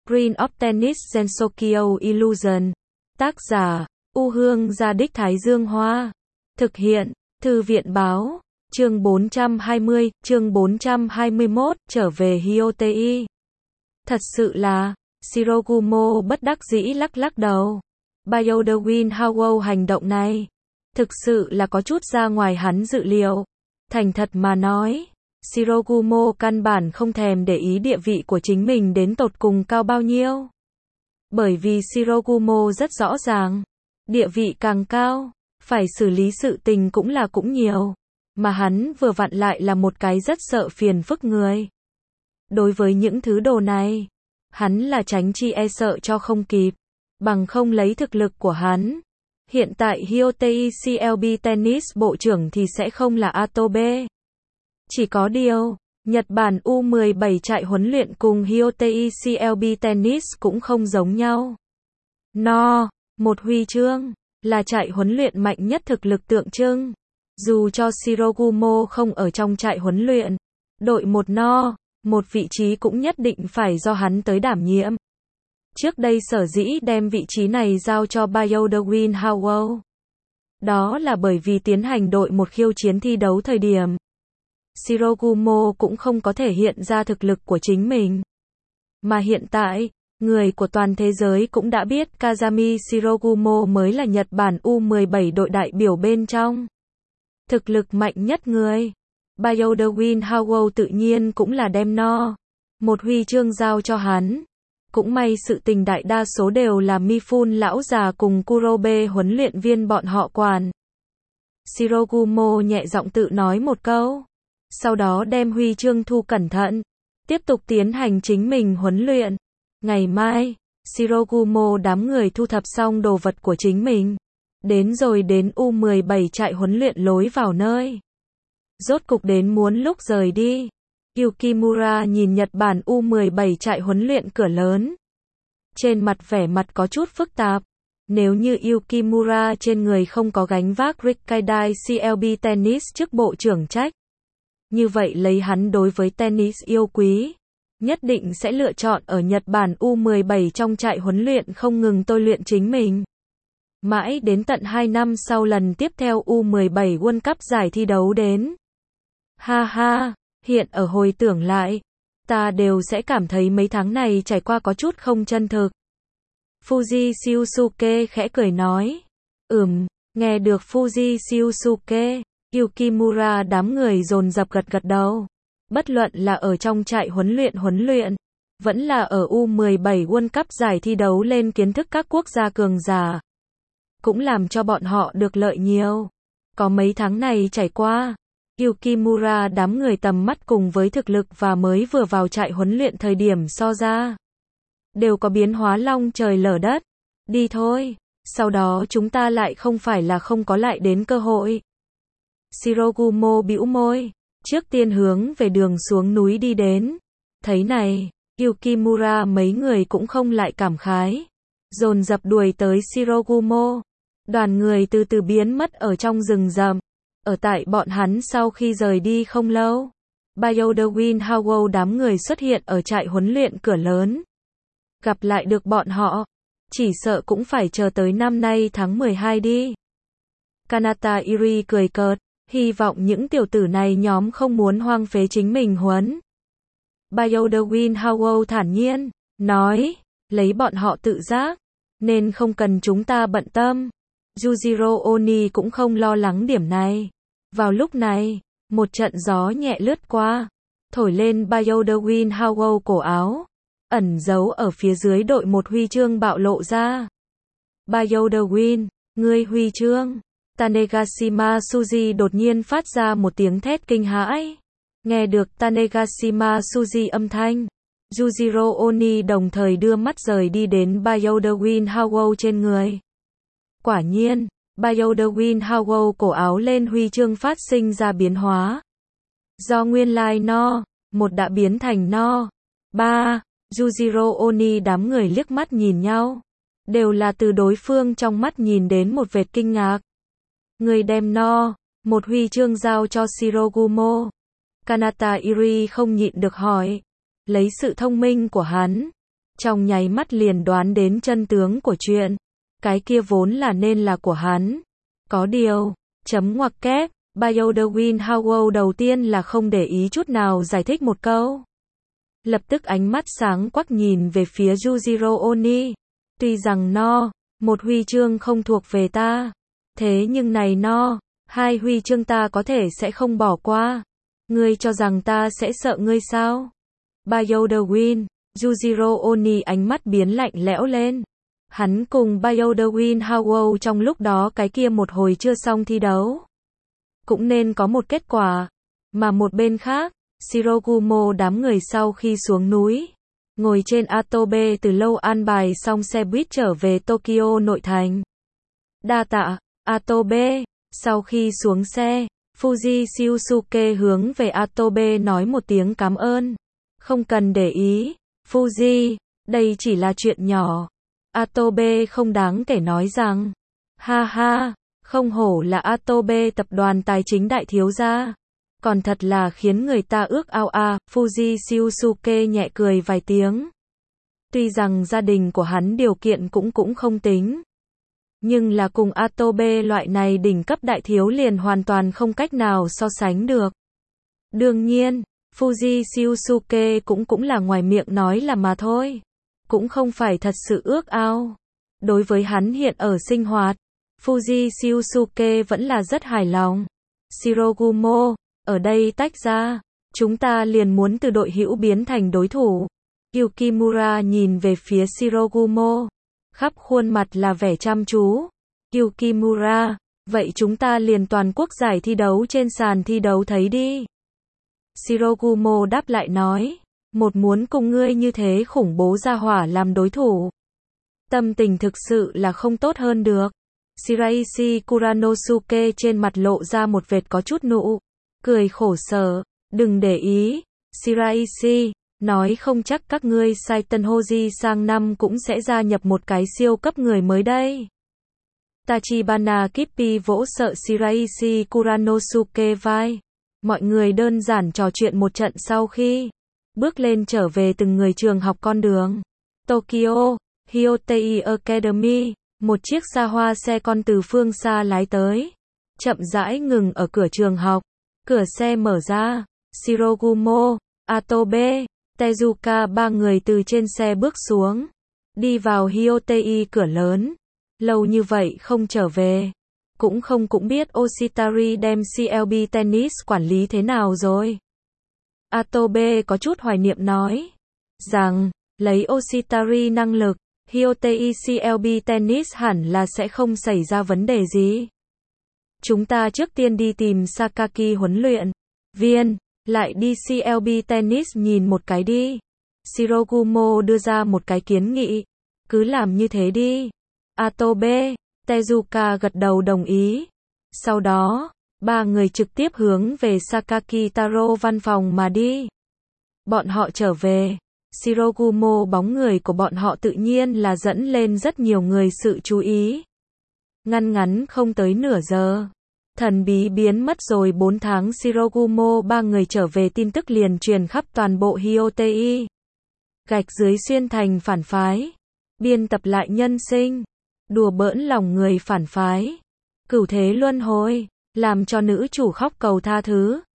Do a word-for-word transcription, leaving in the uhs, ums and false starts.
Screen of Tennis Gensokyo Illusion. Tác giả, U Hương Gia Đích Thái Dương Hoa. Thực hiện, Thư viện Báo. Chương bốn trăm hai mươi, chương bốn trăm hai mươi mốt, trở về Hyotei. Thật sự là, Shirogumo bất đắc dĩ lắc lắc đầu. Bioderwin Howell hành động này, thực sự là có chút ra ngoài hắn dự liệu. Thành thật mà nói, Shirogumo căn bản không thèm để ý địa vị của chính mình đến tột cùng cao bao nhiêu. Bởi vì Shirogumo rất rõ ràng, địa vị càng cao, phải xử lý sự tình cũng là cũng nhiều. Mà hắn vừa vặn lại là một cái rất sợ phiền phức người. Đối với những thứ đồ này, hắn là tránh chi e sợ cho không kịp. Bằng không lấy thực lực của hắn, hiện tại Hyotei xê lờ bê Tennis bộ trưởng thì sẽ không là Atobe. Chỉ có điều, Nhật Bản U mười bảy trại huấn luyện cùng Hyotei xê lờ bê Tennis cũng không giống nhau. No, một huy chương, là trại huấn luyện mạnh nhất thực lực tượng trưng. Dù cho Shirogumo không ở trong trại huấn luyện, đội một no, một vị trí cũng nhất định phải do hắn tới đảm nhiệm. Trước đây sở dĩ đem vị trí này giao cho Bioderwin Howell. Đó là bởi vì tiến hành đội một khiêu chiến thi đấu thời điểm. Shirogumo cũng không có thể hiện ra thực lực của chính mình. Mà hiện tại, người của toàn thế giới cũng đã biết Kazami Shirogumo mới là Nhật Bản U mười bảy đội đại biểu bên trong. Thực lực mạnh nhất người. Bioderwin Howell tự nhiên cũng là đem no. Một huy chương giao cho hắn. Cũng may sự tình đại đa số đều là Mifune lão già cùng Kurobe huấn luyện viên bọn họ quản. Shirogumo nhẹ giọng tự nói một câu. Sau đó đem huy chương thu cẩn thận. Tiếp tục tiến hành chính mình huấn luyện. Ngày mai, Shirogumo đám người thu thập xong đồ vật của chính mình. Đến rồi đến U mười bảy trại huấn luyện lối vào nơi. Rốt cục đến muốn lúc rời đi. Yukimura nhìn Nhật Bản U mười bảy trại huấn luyện cửa lớn. Trên mặt vẻ mặt có chút phức tạp. Nếu như Yukimura trên người không có gánh vác Rikkaidai xê lờ bê Tennis chức bộ trưởng trách. Như vậy lấy hắn đối với tennis yêu quý. Nhất định sẽ lựa chọn ở Nhật Bản U mười bảy trong trại huấn luyện không ngừng tôi luyện chính mình. Mãi đến tận hai năm sau lần tiếp theo U mười bảy World Cup giải thi đấu đến. Ha ha, hiện ở hồi tưởng lại, ta đều sẽ cảm thấy mấy tháng này trải qua có chút không chân thực. Fuji Shiosuke khẽ cười nói. Ừm, nghe được Fuji Shiosuke, Yukimura đám người dồn dập gật gật đầu. Bất luận là ở trong trại huấn luyện huấn luyện, vẫn là ở U mười bảy World Cup giải thi đấu lên kiến thức các quốc gia cường giả. Cũng làm cho bọn họ được lợi nhiều. Có mấy tháng này trải qua, Yukimura đám người tầm mắt cùng với thực lực và mới vừa vào trại huấn luyện thời điểm so ra. Đều có biến hóa long trời lở đất. Đi thôi, sau đó chúng ta lại không phải là không có lại đến cơ hội. Shirogumo bĩu môi, trước tiên hướng về đường xuống núi đi đến. Thấy này, Yukimura mấy người cũng không lại cảm khái. Dồn dập đuổi tới Shirogumo. Đoàn người từ từ biến mất ở trong rừng rậm. Ở tại bọn hắn sau khi rời đi không lâu, Bioderwin Howell đám người xuất hiện ở trại huấn luyện cửa lớn. Gặp lại được bọn họ, chỉ sợ cũng phải chờ tới năm nay tháng mười hai đi. Kanata Iri cười cợt, hy vọng những tiểu tử này nhóm không muốn hoang phế chính mình huấn. Bioderwin Howell thản nhiên, nói, lấy bọn họ tự giác, nên không cần chúng ta bận tâm. Yujiro Oni cũng không lo lắng điểm này. Vào lúc này, một trận gió nhẹ lướt qua, thổi lên Bioderwin Howell cổ áo, ẩn giấu ở phía dưới đội một huy chương bạo lộ ra. Bioderwin, ngươi huy chương. Tanegashima Suji đột nhiên phát ra một tiếng thét kinh hãi. Nghe được Tanegashima Suji âm thanh, Yujiro Oni đồng thời đưa mắt rời đi đến Bioderwin Howell trên người. Quả nhiên, Bioderwin Howell cổ áo lên huy chương phát sinh ra biến hóa. Do nguyên lai no, một đã biến thành no. Ba, Yujiro Oni đám người liếc mắt nhìn nhau. Đều là từ đối phương trong mắt nhìn đến một vệt kinh ngạc. Người đem no, một huy chương giao cho Shirogumo. Kanata Iri không nhịn được hỏi. Lấy sự thông minh của hắn, trong nháy mắt liền đoán đến chân tướng của chuyện. Cái kia vốn là nên là của hắn. Có điều, chấm ngoặc kép, Bioderwin Howell đầu tiên là không để ý chút nào giải thích một câu. Lập tức ánh mắt sáng quắc nhìn về phía Yujiro Oni. Tuy rằng no, một huy chương không thuộc về ta. Thế nhưng này no, hai huy chương ta có thể sẽ không bỏ qua. Ngươi cho rằng ta sẽ sợ ngươi sao? Bioderwin, Yujiro Oni ánh mắt biến lạnh lẽo lên. Hắn cùng Bioderwin Howell trong lúc đó cái kia một hồi chưa xong thi đấu. Cũng nên có một kết quả. Mà một bên khác, Shirogumo đám người sau khi xuống núi, ngồi trên Atobe từ lâu an bài xong xe buýt trở về Tokyo nội thành. Đa tạ, Atobe. Sau khi xuống xe, Fuji Shiosuke hướng về Atobe nói một tiếng cảm ơn. Không cần để ý, Fuji, đây chỉ là chuyện nhỏ. Atobe không đáng kể nói rằng, ha ha, không hổ là Atobe tập đoàn tài chính đại thiếu gia. Còn thật là khiến người ta ước ao a, Fuji Shiosuke nhẹ cười vài tiếng. Tuy rằng gia đình của hắn điều kiện cũng cũng không tính. Nhưng là cùng Atobe loại này đỉnh cấp đại thiếu liền hoàn toàn không cách nào so sánh được. Đương nhiên, Fuji Shiosuke cũng cũng là ngoài miệng nói là mà thôi. Cũng không phải thật sự ước ao. Đối với hắn hiện ở sinh hoạt, Fuji Shiosuke vẫn là rất hài lòng. Shirogumo, ở đây tách ra, chúng ta liền muốn từ đội hữu biến thành đối thủ. Yukimura nhìn về phía Shirogumo, khắp khuôn mặt là vẻ chăm chú. Yukimura, vậy chúng ta liền toàn quốc giải thi đấu trên sàn thi đấu thấy đi. Shirogumo đáp lại nói, một muốn cùng ngươi như thế khủng bố gia hỏa làm đối thủ. Tâm tình thực sự là không tốt hơn được. Shiraishi Kuranosuke trên mặt lộ ra một vệt có chút nụ cười khổ sở. Đừng để ý, Shiraishi, nói không chắc các ngươi Saiten Hoji sang năm cũng sẽ gia nhập một cái siêu cấp người mới đây. Tachibana Kippi vỗ sợ Shiraishi Kuranosuke vai. Mọi người đơn giản trò chuyện một trận sau khi bước lên trở về từng người trường học con đường. Tokyo, Hyotei Academy, một chiếc xa hoa xe con từ phương xa lái tới. Chậm rãi ngừng ở cửa trường học. Cửa xe mở ra. Shirogumo, Atobe, Tezuka ba người từ trên xe bước xuống. Đi vào Hyotei cửa lớn. Lâu như vậy không trở về. Cũng không cũng biết Oshitari đem xê lờ bê Tennis quản lý thế nào rồi. Atobe có chút hoài niệm nói. Rằng, lấy Oshitari năng lực, Hyotei xê lờ bê Tennis hẳn là sẽ không xảy ra vấn đề gì. Chúng ta trước tiên đi tìm Sakaki huấn luyện viên, lại đi xê lờ bê Tennis nhìn một cái đi. Shirogumo đưa ra một cái kiến nghị. Cứ làm như thế đi. Atobe, Tezuka gật đầu đồng ý. Sau đó, ba người trực tiếp hướng về Sakaki Taro văn phòng mà đi. Bọn họ trở về. Shirogumo bóng người của bọn họ tự nhiên là dẫn lên rất nhiều người sự chú ý. Ngăn ngắn không tới nửa giờ. Thần bí biến mất rồi bốn tháng Shirogumo ba người trở về tin tức liền truyền khắp toàn bộ Hyotei. Gạch dưới xuyên thành phản phái. Biên tập lại nhân sinh. Đùa bỡn lòng người phản phái. Cửu thế luân hồi. Làm cho nữ chủ khóc cầu tha thứ.